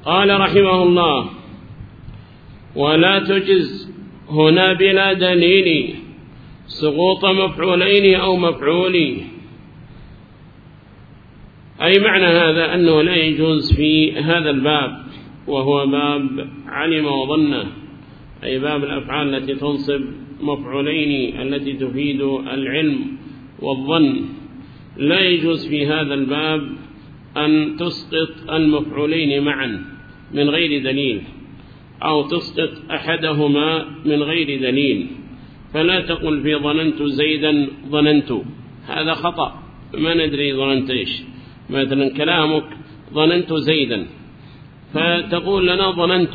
قال رحمه الله: ولا تجز هنا بلا دليل سقوط مفعولين أو مفعول. أي معنى هذا أنه لا يجوز في هذا الباب، وهو باب علم وظن، أي باب الأفعال التي تنصب مفعولين التي تفيد العلم والظن، لا يجوز في هذا الباب أن تسقط المفعولين معا من غير دليل، أو تسقط أحدهما من غير دليل. فلا تقل في ظننت زيدا ظننت، هذا خطأ، ما ندري ظننت إيش. مثلا كلامك ظننت زيدا، فتقول لنا ظننت،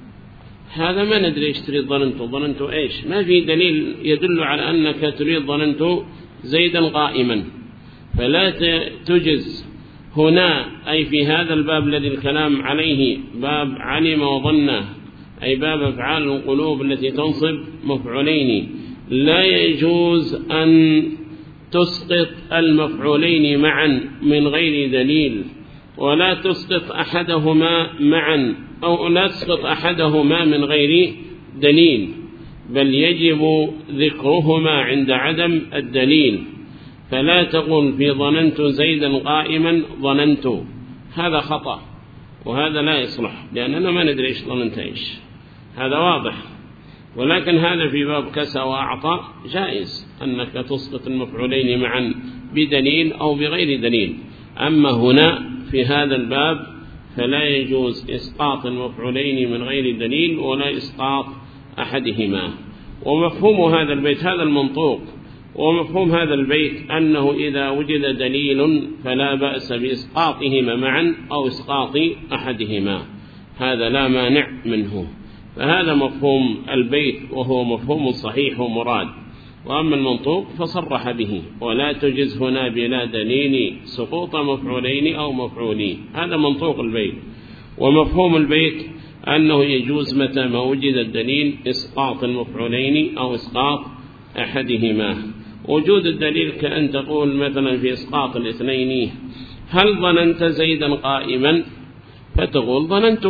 هذا ما ندري إيش تريد ظننت إيش، ما في دليل يدل على أنك تريد ظننت زيدا قائما. فلا تجز هنا، أي في هذا الباب الذي الكلام عليه، باب علم وظن، أي باب أفعال القلوب التي تنصب مفعولين، لا يجوز أن تسقط المفعولين معا من غير دليل، ولا تسقط أحدهما معا، أو لا تسقط أحدهما من غير دليل، بل يجب ذكرهما عند عدم الدليل. فلا تقل في ظننت زيدا قائما ظننت، هذا خطأ، وهذا لا يصلح، لأننا ما ندري إيش ظننت إيش، هذا واضح. ولكن هذا في باب كسى وأعطى جائز أنك تسقط المفعولين معا بدليل أو بغير دليل. أما هنا في هذا الباب فلا يجوز إسقاط المفعولين من غير دليل، ولا إسقاط أحدهما. ومفهوم هذا البيت، هذا المنطوق، ومفهوم هذا البيت أنه إذا وجد دليل فلا بأس بإسقاطهما معا أو إسقاط أحدهما، هذا لا مانع منه. فهذا مفهوم البيت، وهو مفهوم صحيح ومراد. وأما المنطوق فصرح به: ولا تجز هنا بلا دليل سقوط مفعولين أو مفعولين، هذا منطوق البيت. ومفهوم البيت أنه يجوز متى ما وجد الدليل إسقاط المفعولين أو إسقاط أحدهما. وجود الدليل كأن تقول مثلا في إسقاط الاثنين: هل ظننت زيدا قائما؟ فتقول ظننت.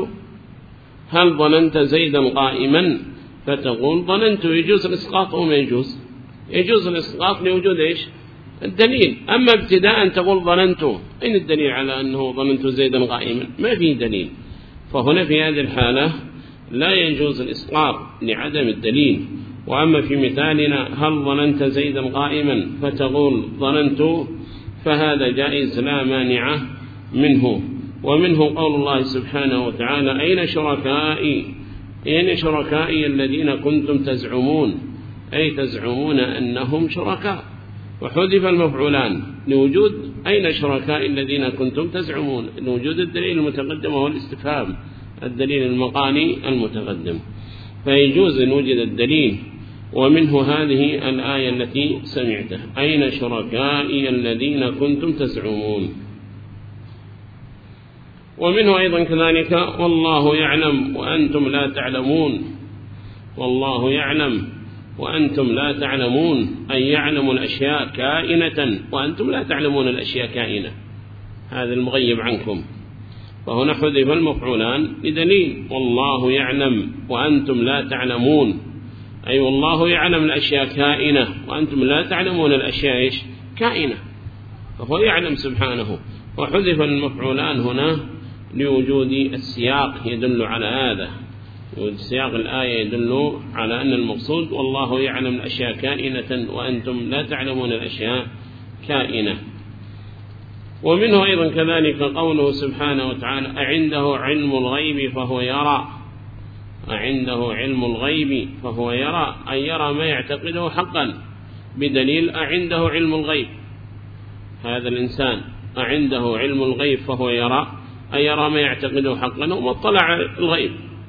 هل ظننت زيدا قائما؟ فتقول ظننت. يجوز الإسقاط أو ما يجوز؟ يجوز الإسقاط لوجود إيش؟ الدليل. أما ابتداء تقول ظننت، أين الدليل على أنه ظننت زيدا قائما؟ ما في دليل. فهنا في هذه الحالة لا يجوز الإسقاط لعدم الدليل. وأما في مثالنا: هل ظننت زيدا قائما؟ فتقول ظننت، فهذا جائز لا مانع منه. ومنه قول الله سبحانه وتعالى: أين شركائي الذين كنتم تزعمون، أي تزعمون أنهم شركاء، وحذف المفعولان لوجود أين شركائي الذين كنتم تزعمون، لوجود الدليل المتقدم وهو الاستفهام، الدليل المقاني المتقدم، فيجوز أن وجد الدليل. ومنه هذه الآية التي سمعتها: أين شركائي الذين كنتم تزعمون. ومنه أيضا كذلك: والله يعلم وأنتم لا تعلمون. والله يعلم وأنتم لا تعلمون، أي يعلم الأشياء كائنة وأنتم لا تعلمون الأشياء كائنة، هذا المغيب عنكم. فهنا حذف المفعولان لدليل: والله يعلم وأنتم لا تعلمون، أي والله يعلم الأشياء كائنة وأنتم لا تعلمون الأشياء إيش؟ كائنة، فهو يعلم سبحانه. وحذف المفعولان هنا لوجود السياق يدل على هذا، وسياق الآية يدل على أن المقصود والله يعلم الأشياء كائنة وأنتم لا تعلمون الأشياء كائنة. ومنه أيضا كذلك قوله سبحانه وتعالى: أعنده علم الغيب فهو يرى. أعنده علم الغيب فهو يرى، أي يرى ما يعتقده حقا، بدليل أعنده علم الغيب. هذا الإنسان أعنده علم الغيب فهو يرى، أي يرى ما يعتقده حقا وما اطلع الغيب،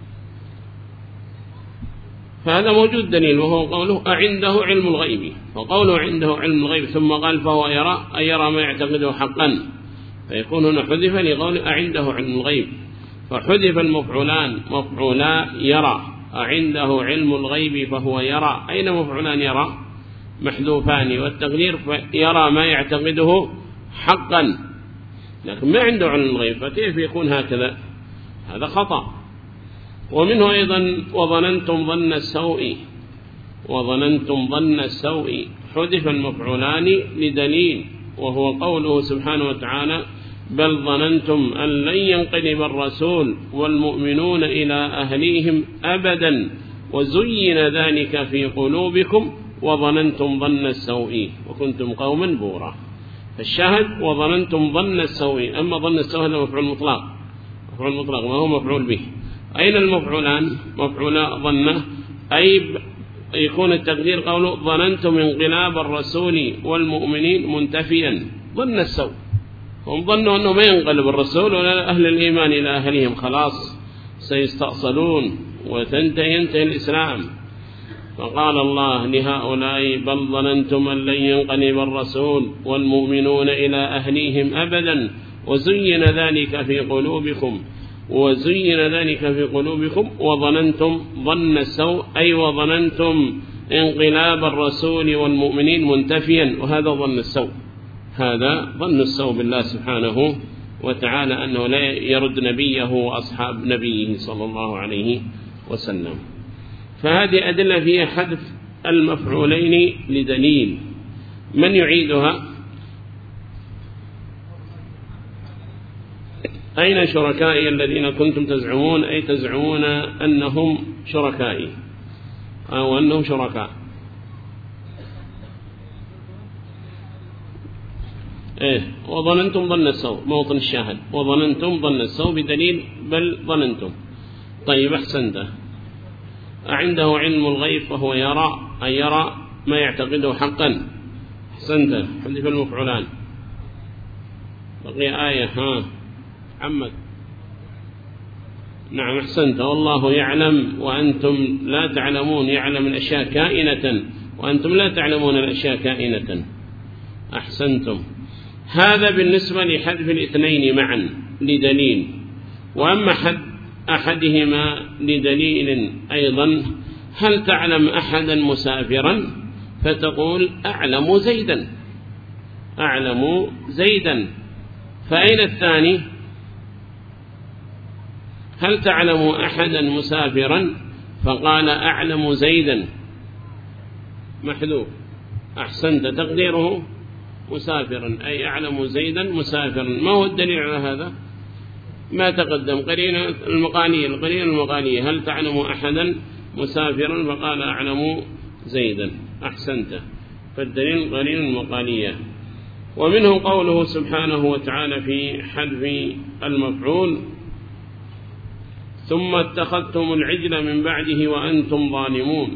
فهذا موجود دليل، وهو قوله أعنده علم الغيب. وقوله عنده علم الغيب ثم قال فهو يرى، أي يرى ما يعتقده حقا، فيكون هنا حذف لقوله أعنده علم الغيب، فحذف المفعولان مفعولا يرى. أعنده علم الغيب فهو يرى، أين مفعولان يرى؟ محذوفان، والتقدير يرى ما يعتقده حقا، لكن ما عنده علم الغيب، فكيف يكون هكذا؟ هذا خطأ. ومنه أيضا وظننتم ظن السوء، وظننتم ظن السوء حذف المفعولان لدليل، وهو قوله سبحانه وتعالى بل ظننتم أن لن ينقلب الرسول والمؤمنون إلى أهليهم أبدا وزين ذلك في قلوبكم وظننتم ظن السوء وكنتم قوما بورا. فالشاهد وظننتم ظن السوء. أما ظن السوء هذا مفعول مطلق، مفعول مطلق ما هو مفعول به. أين المفعولان؟ مفعول ظنه، أي يكون التقدير قوله ظننتم انقلاب الرسول والمؤمنين منتفيا ظن السوء. هم ظنوا أنه ما ينقلب الرسول ولا أهل الإيمان إلى أهلهم، خلاص سيستأصلون وينتهي الإسلام. فقال الله لهؤلاء بل ظننتم أن لن ينقلب الرسول والمؤمنون إلى أهليهم أبدا وزين ذلك في قلوبكم، وزين ذلك في قلوبكم وظننتم ظن السوء، أي وظننتم انقلاب الرسول والمؤمنين منتفيا، وهذا ظن السوء. هذا ظن السوء بالله سبحانه وتعالى أنه لا يرد نبيه وأصحاب نبيه صلى الله عليه وسلم. فهذه أدلة فيها حذف المفعولين لدليل. من يعيدها؟ أين شركائي الذين كنتم تزعمون، أي تزعمون أنهم شركائي أو أنهم شركاء؟ وظننتم ظن السوء موطن الشاهد، وظننتم ظن السوء بدليل بل ظننتم. طيب أحسنت. عنده علم الغيب فهو يرى، أي يرى ما يعتقده حقا. أحسنت. حذف المفعولان. بقي آية محمد. نعم أحسنت. والله يعلم وأنتم لا تعلمون، يعلم الأشياء كائنة وأنتم لا تعلمون الأشياء كائنة. أحسنتم. هذا بالنسبة لحذف الاثنين معا لدليل. وأما أحدهما لدليل أيضا، هل تعلم أحدا مسافرا؟ فتقول أعلم زيدا، أعلم زيدا. فأين الثاني؟ هل تعلم أحدا مسافرا؟ فقال أعلم زيدا، محذوف. أحسنت. تقديره مسافرا، أي أعلم زيدا مسافرا. ما هو الدليل على هذا؟ ما تقدم قرينة المقالية، القرينة المقالية هل تعلم أحدا مسافرا فقال أعلم زيدا. أحسنت. فالدليل قرينة المقالية. ومنه قوله سبحانه وتعالى في حذف المفعول ثم اتخذتم العجل من بعده وأنتم ظالمون،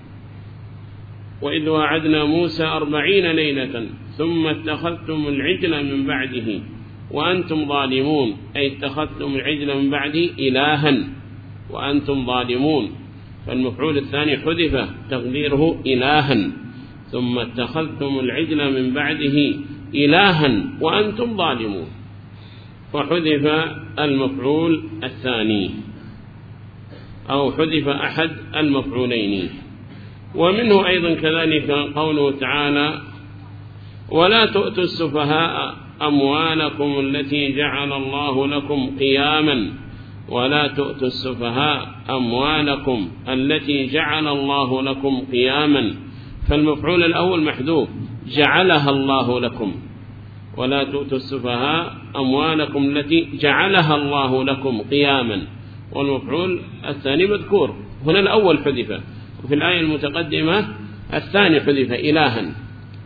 وإذ وعدنا موسى 40 ليلة ثم اتخذتم العجل من بعده وأنتم ظالمون، أي اتخذتم العجل من بعده إلها وأنتم ظالمون. فالمفعول الثاني حذف تقديره إلها، ثم اتخذتم العجل من بعده إلها وأنتم ظالمون، فحذف المفعول الثاني أو حذف أحد المفعولين. ومنه أيضا كذلك قوله تعالى ولا تؤتوا السفهاء أموالكم التي جعل الله لكم قياما، ولا تؤتوا السفهاء أموالكم التي جعل الله لكم قياما. فالمفعول الأول محذوف جعلها الله لكم، ولا تؤتوا السفهاء أموالكم التي جعلها الله لكم قياما، والمفعول الثاني مذكور هنا الأول حذف، وفي الآية المتقدمة الثاني حذف إلها.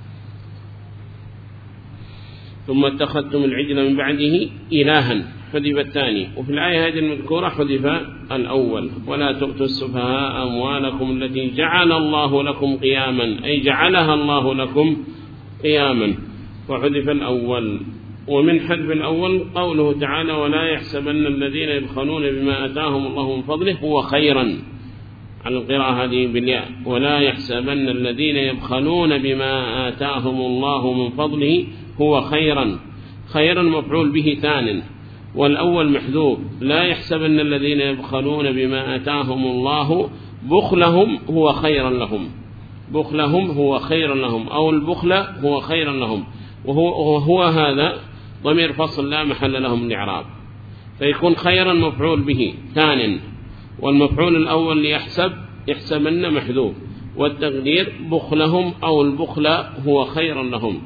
ثم اتخذتم العجل من بعده إلها حذف الثاني، وفي الآية هذه المذكورة حذف الأول ولا تؤتوا السفهاء أموالكم التي جعل الله لكم قياما، أي جعلها الله لكم قياما، وحذف الأول. ومن حذف الأول قوله تعالى ولا يحسبن الذين يبخلون بما آتاهم الله من فضله هو خيرا، على القراءة هذه بالياء، ولا يحسبن الذين يبخلون بما آتاهم الله من فضله هو خيرا. خيرا مفعول به ثان، والأول محذوف لا يحسبن الذين يبخلون بما آتاهم الله بخلهم هو خيرا لهم، بخلهم هو خيرا لهم، أو البخل هو خيرا لهم، وهو هذا ضمير فصل لا محل له من الإعراب. فيكون خيرا مفعول به ثان، والمفعول الأول يحسبن محذوف، والتقدير بخلهم أو البخل هو خيرا لهم.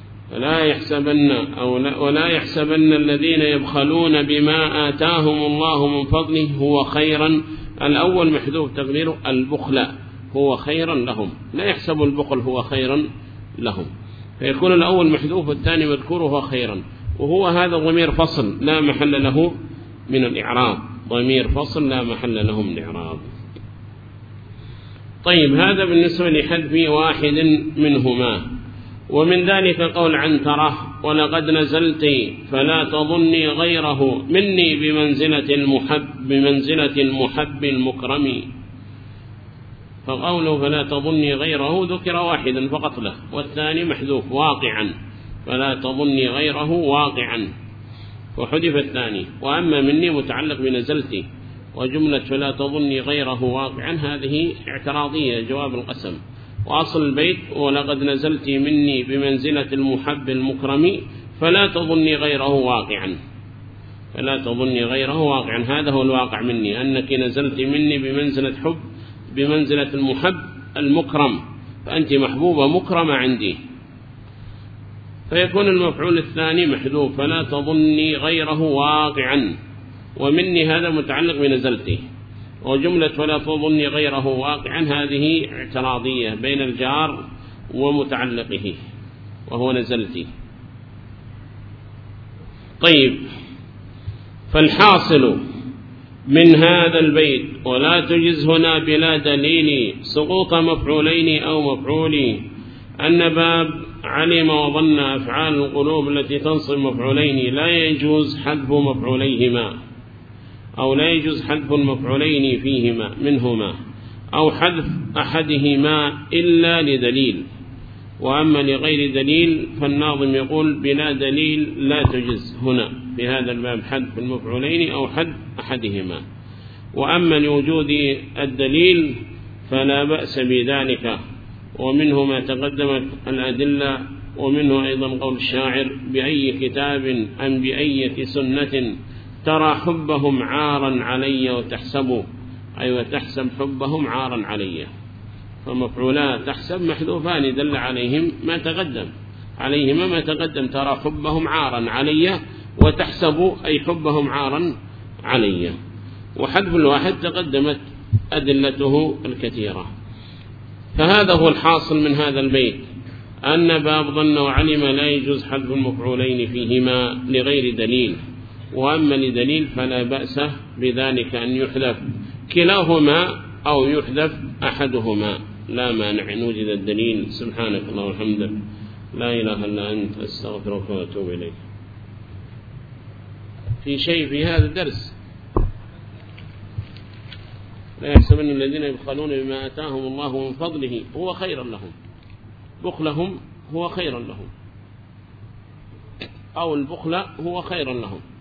ولا يحسبن الذين يبخلون بما آتاهم الله من فضله هو خيرا، الأول محذوف تقديره البخل هو خيرا لهم، لا يحسب البخل هو خيرا لهم، فيكون الأول محذوف والثاني مذكور هو خيرا. وهو هذا ضمير فصل لا محل له من الإعراب، ضمير فصل لا محل له من الإعراب. طيب، هذا بالنسبة لحذف واحد منهما. ومن ذلك قول عنترة: ولقد نزلت فلا تظني غيره مني بمنزلة المحب المكرم. فقوله فلا تظني غيره ذكر واحدا فقط له، والثاني محذوف واقعا، فلا تظني غيره واقعا، وحذف الثاني. وأما مني متعلق بنزلت، وجملة فلا تظني غيره واقعا هذه اعتراضية جواب القسم. وأصل البيت: ولقد نزلت مني بمنزلة المحب المكرم فلا تظني غيره واقعا، فلا تظني غيره واقعا، هذا هو الواقع مني، أنك نزلت مني بمنزلة المحب المكرم، فأنت محبوبة مكرمة عندي. فيكون المفعول الثاني محذوف، فلا تظني غيره واقعا، ومني هذا متعلق بنزلته، وجملة فلا تظني غيره واقعا هذه اعتراضية بين الجار ومتعلقه وهو نزلتي. طيب، فالحاصل من هذا البيت: ولا تجز هنا بلا دليل سقوط مفعولين أو مفعول، أن باب علم وظن أفعال القلوب التي تنصب مفعولين لا يجوز حذف مفعوليهما، أو لا يجوز حذف المفعولين فيهما منهما، أو حذف أحدهما إلا لدليل. وأما لغير دليل فالناظم يقول: بلا دليل لا تجز هنا في هذا الباب حذف المفعولين أو حذف أحدهما. وأما لوجود الدليل فلا بأس بذلك، ومنه ما تقدمت الأدلة، ومنه أيضا قول الشاعر: بأي كتاب أم بأي سنة ترى حبهم عارا علي وتحسب، أي وتحسب حبهم عارا علي. فمفعولا تحسب محذوفان دل عليهما ما تقدم، ترى حبهم عارا علي، وتحسب أي حبهم عارا علي. وحذف الواحد تقدمت أدلته الكثيرة. فهذا هو الحاصل من هذا البيت، أن باب ظن وعلم لا يجوز حذف المفعولين فيهما لغير دليل، وأما لدليل فلا بأس بذلك أن يحذف كلاهما أو يحذف أحدهما، لا مانع إن وجد الدليل. سبحانك اللهم وبحمدك، لا إله إلا أنت، أستغفرك وأتوب إليك. في شيء في هذا الدرس: لا يحسبن الذين يبخلون بما آتاهم الله من فضله هو خيرا لهم، بخلهم هو خيرا لهم، أو البخل هو خيرا لهم.